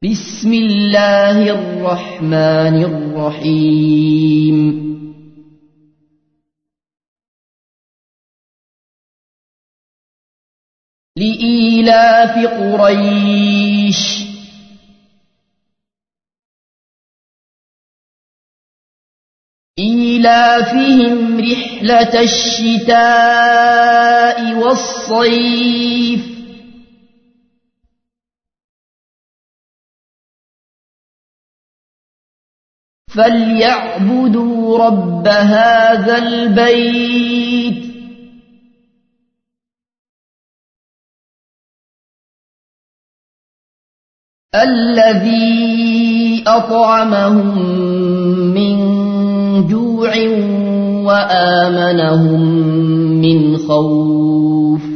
بسم الله الرحمن الرحيم لإيلاف قريش إيلافهم رحلة الشتاء والصيف فليعبدوا رب هذا البيت الذي أطعمهم من جوع وآمنهم من خوف